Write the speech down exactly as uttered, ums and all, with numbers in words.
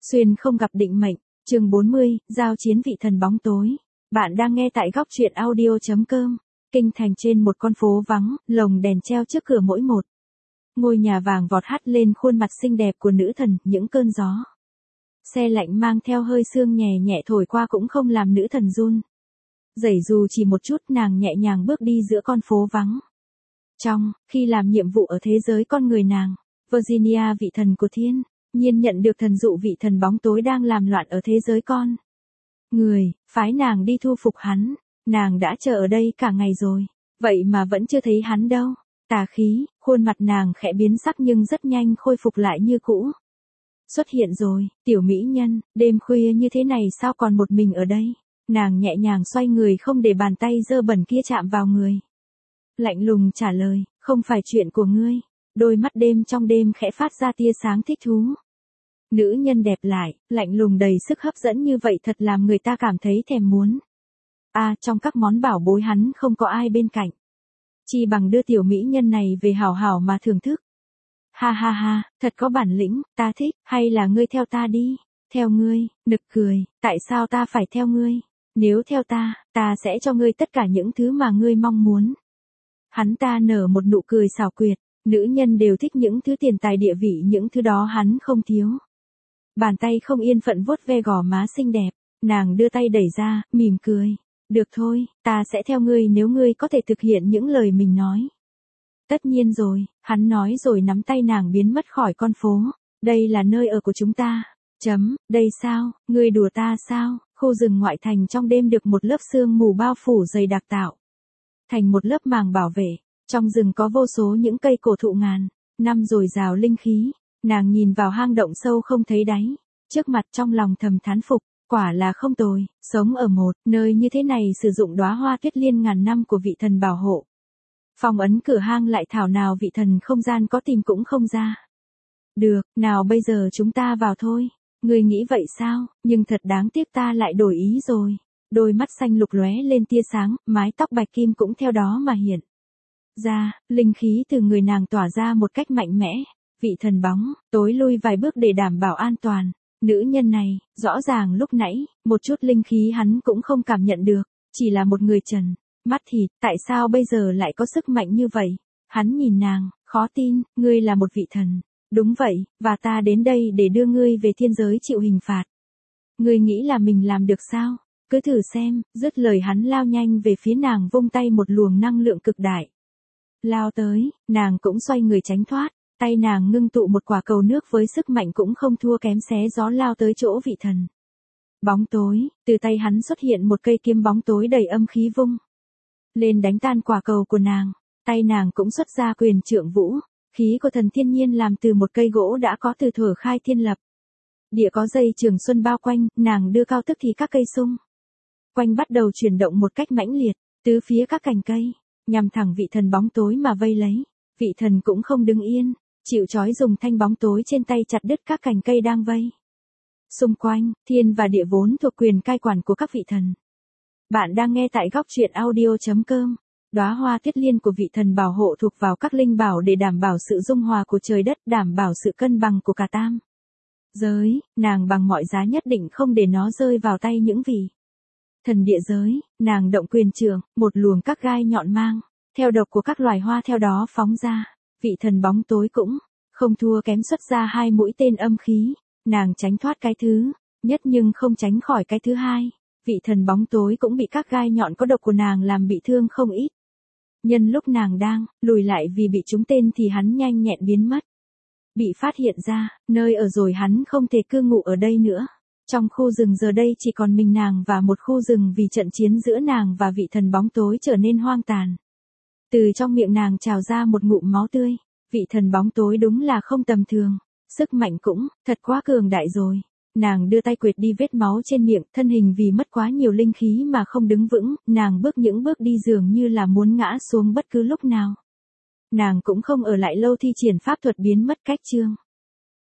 Xuyên không gặp định mệnh, chương bốn mươi, giao chiến vị thần bóng tối. Bạn đang nghe tại góc truyện audio.com. Kinh thành trên một con phố vắng, lồng đèn treo trước cửa mỗi một. Ngôi nhà vàng vọt hắt lên khuôn mặt xinh đẹp của nữ thần, những cơn gió. Xe lạnh mang theo hơi sương nhẹ nhẹ thổi qua cũng không làm nữ thần run. Dẩy dù chỉ một chút, nàng nhẹ nhàng bước đi giữa con phố vắng. Trong, khi làm nhiệm vụ ở thế giới con người nàng, Virginia vị thần của thiên nhiên nhận được thần dụ vị thần bóng tối đang làm loạn ở thế giới con người, phái nàng đi thu phục hắn. Nàng đã chờ ở đây cả ngày rồi, vậy mà vẫn chưa thấy hắn đâu. Tà khí, khuôn mặt nàng khẽ biến sắc nhưng rất nhanh khôi phục lại như cũ. Xuất hiện rồi, tiểu mỹ nhân, đêm khuya như thế này sao còn một mình ở đây? Nàng nhẹ nhàng xoay người không để bàn tay dơ bẩn kia chạm vào người. Lạnh lùng trả lời, không phải chuyện của ngươi. Đôi mắt đêm trong đêm khẽ phát ra tia sáng thích thú. Nữ nhân đẹp lại, lạnh lùng đầy sức hấp dẫn như vậy thật làm người ta cảm thấy thèm muốn. À, trong các món bảo bối hắn không có ai bên cạnh. Chi bằng đưa tiểu mỹ nhân này về hảo hảo mà thưởng thức. Ha ha ha, thật có bản lĩnh, ta thích, hay là ngươi theo ta đi? Theo ngươi, nực cười, tại sao ta phải theo ngươi? Nếu theo ta, ta sẽ cho ngươi tất cả những thứ mà ngươi mong muốn. Hắn ta nở một nụ cười xảo quyệt, nữ nhân đều thích những thứ tiền tài địa vị, những thứ đó hắn không thiếu. Bàn tay không yên phận vuốt ve gò má xinh đẹp, nàng đưa tay đẩy ra, mỉm cười. Được thôi, ta sẽ theo ngươi nếu ngươi có thể thực hiện những lời mình nói. Tất nhiên rồi, hắn nói rồi nắm tay nàng biến mất khỏi con phố. Đây là nơi ở của chúng ta. Chấm, đây sao, ngươi đùa ta sao? Khu rừng ngoại thành trong đêm được một lớp sương mù bao phủ dày đặc tạo thành một lớp màng bảo vệ. Trong rừng có vô số những cây cổ thụ ngàn năm dồi dào linh khí. Nàng nhìn vào hang động sâu không thấy đáy. Trước mặt trong lòng thầm thán phục, quả là không tồi, sống ở một nơi như thế này sử dụng đóa hoa tuyết liên ngàn năm của vị thần bảo hộ. Phong ấn cửa hang lại thảo nào vị thần không gian có tìm cũng không ra. Được, nào bây giờ chúng ta vào thôi. Ngươi nghĩ vậy sao? Nhưng thật đáng tiếc ta lại đổi ý rồi. Đôi mắt xanh lục lóe lên tia sáng, mái tóc bạch kim cũng theo đó mà hiện ra, linh khí từ người nàng tỏa ra một cách mạnh mẽ. Vị thần bóng tối lui vài bước để đảm bảo an toàn. Nữ nhân này, rõ ràng lúc nãy, một chút linh khí hắn cũng không cảm nhận được, chỉ là một người trần mắt thịt, tại sao bây giờ lại có sức mạnh như vậy? Hắn nhìn nàng, khó tin, ngươi là một vị thần. Đúng vậy, và ta đến đây để đưa ngươi về thiên giới chịu hình phạt. Ngươi nghĩ là mình làm được sao? Cứ thử xem. Dứt lời hắn lao nhanh về phía nàng, vung tay một luồng năng lượng cực đại lao tới, nàng cũng xoay người tránh thoát. Tay nàng ngưng tụ một quả cầu nước với sức mạnh cũng không thua kém, xé gió lao tới chỗ vị thần bóng tối. Từ tay hắn xuất hiện một cây kiếm bóng tối đầy âm khí vung lên đánh tan quả cầu của nàng. Tay nàng cũng xuất ra quyền trượng vũ, khí của thần thiên nhiên làm từ một cây gỗ đã có từ thuở khai thiên lập địa, có dây trường xuân bao quanh. Nàng đưa cao tức thì các cây sung quanh bắt đầu chuyển động một cách mãnh liệt, tứ phía các cành cây nhằm thẳng vị thần bóng tối mà vây lấy. Vị thần cũng không đứng yên, chịu trói dùng thanh bóng tối trên tay chặt đứt các cành cây đang vây xung quanh. Thiên và địa vốn thuộc quyền cai quản của các vị thần. Bạn đang nghe tại góc truyện audio.com. Đóa hoa tuyết liên của vị thần bảo hộ thuộc vào các linh bảo để đảm bảo sự dung hòa của trời đất, đảm bảo sự cân bằng của cả tam giới. Nàng bằng mọi giá nhất định không để nó rơi vào tay những vị thần địa giới. Nàng động quyền trượng, một luồng các gai nhọn mang theo độc của các loài hoa theo đó phóng ra. Vị thần bóng tối cũng không thua kém, xuất ra hai mũi tên âm khí. Nàng tránh thoát cái thứ nhất nhưng không tránh khỏi cái thứ hai. Vị thần bóng tối cũng bị các gai nhọn có độc của nàng làm bị thương không ít. Nhân lúc nàng đang lùi lại vì bị trúng tên thì hắn nhanh nhẹn biến mất. Bị phát hiện ra, nơi ở rồi hắn không thể cư ngụ ở đây nữa. Trong khu rừng giờ đây chỉ còn mình nàng và một khu rừng vì trận chiến giữa nàng và vị thần bóng tối trở nên hoang tàn. Từ trong miệng nàng trào ra một ngụm máu tươi. Vị thần bóng tối đúng là không tầm thường. Sức mạnh cũng thật quá cường đại rồi. Nàng đưa tay quệt đi vết máu trên miệng, thân hình vì mất quá nhiều linh khí mà không đứng vững. Nàng bước những bước đi dường như là muốn ngã xuống bất cứ lúc nào. Nàng cũng không ở lại lâu thi triển pháp thuật biến mất cách chương.